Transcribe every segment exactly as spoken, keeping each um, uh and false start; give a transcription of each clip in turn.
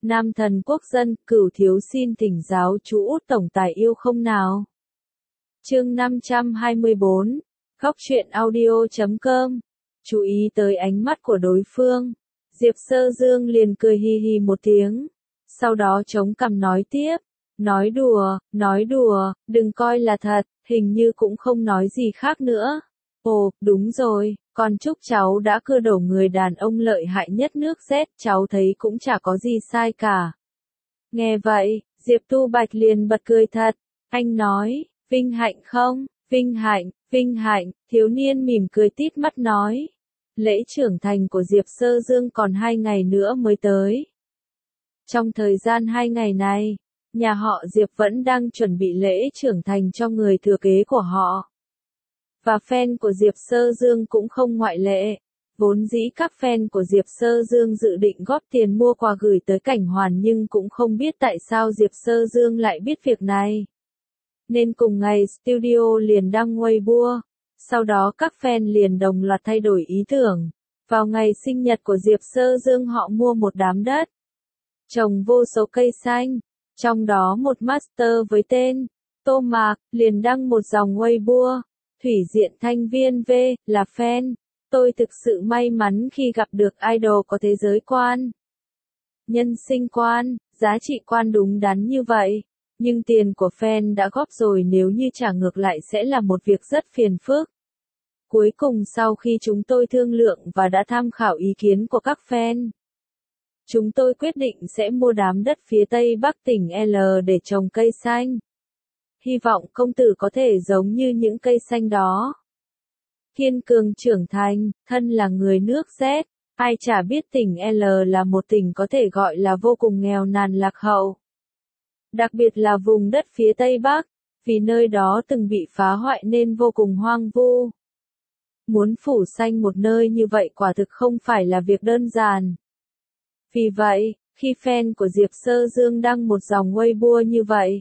Nam thần quốc dân, Cửu thiếu xin thỉnh giáo chú Út tổng tài yêu không nào. Chương năm trăm hai mươi bốn, Góc truyện audio chấm com. Chú ý tới ánh mắt của đối phương, Diệp Sơ Dương liền cười hi hi một tiếng, sau đó chống cằm nói tiếp, nói đùa, nói đùa, đừng coi là thật, hình như cũng không nói gì khác nữa. Ồ, đúng rồi, con chúc cháu đã cưa đổ người đàn ông lợi hại nhất nước Z, cháu thấy cũng chả có gì sai cả. Nghe vậy, Diệp Tu Bạch liền bật cười thật, anh nói, vinh hạnh không, vinh hạnh, vinh hạnh, thiếu niên mỉm cười tít mắt nói. Lễ trưởng thành của Diệp Sơ Dương còn hai ngày nữa mới tới. Trong thời gian hai ngày này, nhà họ Diệp vẫn đang chuẩn bị lễ trưởng thành cho người thừa kế của họ. Và fan của Diệp Sơ Dương cũng không ngoại lệ. Vốn dĩ các fan của Diệp Sơ Dương dự định góp tiền mua quà gửi tới Cảnh Hoàn nhưng cũng không biết tại sao Diệp Sơ Dương lại biết việc này. Nên cùng ngày studio liền đăng Weibo. Sau đó các fan liền đồng loạt thay đổi ý tưởng. Vào ngày sinh nhật của Diệp Sơ Dương họ mua một đám đất, trồng vô số cây xanh. Trong đó một master với tên Tô Mạc liền đăng một dòng Weibo. Thủy Diện Thanh Viên V, là fan. Tôi thực sự may mắn khi gặp được idol có thế giới quan, nhân sinh quan, giá trị quan đúng đắn như vậy. Nhưng tiền của fan đã góp rồi, nếu như trả ngược lại sẽ là một việc rất phiền phức. Cuối cùng sau khi chúng tôi thương lượng và đã tham khảo ý kiến của các fan, chúng tôi quyết định sẽ mua đám đất phía tây bắc tỉnh L để trồng cây xanh. Hy vọng công tử có thể giống như những cây xanh đó. Kiên cường trưởng thành, thân là người nước Z, ai chả biết tỉnh L là một tỉnh có thể gọi là vô cùng nghèo nàn lạc hậu. Đặc biệt là vùng đất phía Tây Bắc, vì nơi đó từng bị phá hoại nên vô cùng hoang vu. Muốn phủ xanh một nơi như vậy quả thực không phải là việc đơn giản. Vì vậy, khi fan của Diệp Sơ Dương đăng một dòng Weibo như vậy,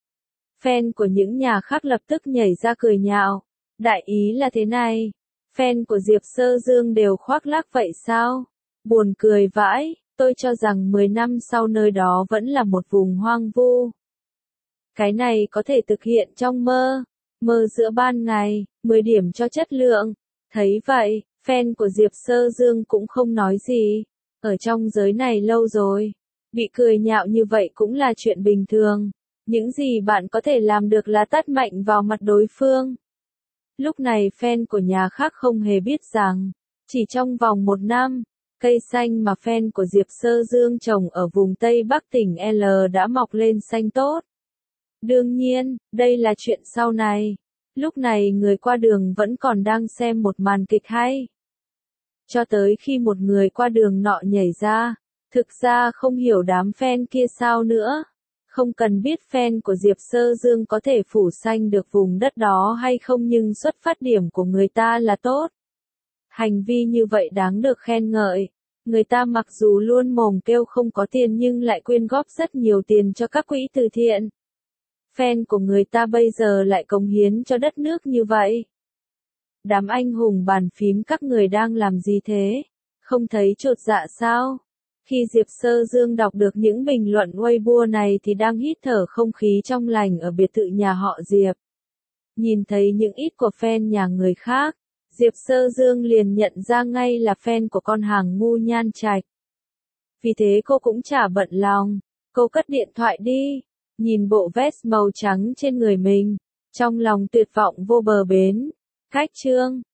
fan của những nhà khác lập tức nhảy ra cười nhạo. Đại ý là thế này, fan của Diệp Sơ Dương đều khoác lác vậy sao? Buồn cười vãi, tôi cho rằng mười năm sau nơi đó vẫn là một vùng hoang vu. Cái này có thể thực hiện trong mơ, mơ giữa ban ngày, mười điểm cho chất lượng. Thấy vậy, fan của Diệp Sơ Dương cũng không nói gì. Ở trong giới này lâu rồi, bị cười nhạo như vậy cũng là chuyện bình thường. Những gì bạn có thể làm được là tát mạnh vào mặt đối phương. Lúc này fan của nhà khác không hề biết rằng, chỉ trong vòng một năm, cây xanh mà fan của Diệp Sơ Dương trồng ở vùng Tây Bắc tỉnh L đã mọc lên xanh tốt. Đương nhiên, đây là chuyện sau này. Lúc này người qua đường vẫn còn đang xem một màn kịch hay. Cho tới khi một người qua đường nọ nhảy ra, thực ra không hiểu đám fan kia sao nữa. Không cần biết fan của Diệp Sơ Dương có thể phủ xanh được vùng đất đó hay không, nhưng xuất phát điểm của người ta là tốt. Hành vi như vậy đáng được khen ngợi. Người ta mặc dù luôn mồm kêu không có tiền nhưng lại quyên góp rất nhiều tiền cho các quỹ từ thiện. Fan của người ta bây giờ lại cống hiến cho đất nước như vậy. Đám anh hùng bàn phím các người đang làm gì thế? Không thấy chột dạ sao? Khi Diệp Sơ Dương đọc được những bình luận Weibo này thì đang hít thở không khí trong lành ở biệt thự nhà họ Diệp. Nhìn thấy những ít của fan nhà người khác, Diệp Sơ Dương liền nhận ra ngay là fan của con hàng ngu Nhan Trạch. Vì thế cô cũng chả bận lòng, cô cất điện thoại đi, nhìn bộ vest màu trắng trên người mình, trong lòng tuyệt vọng vô bờ bến. Cách chương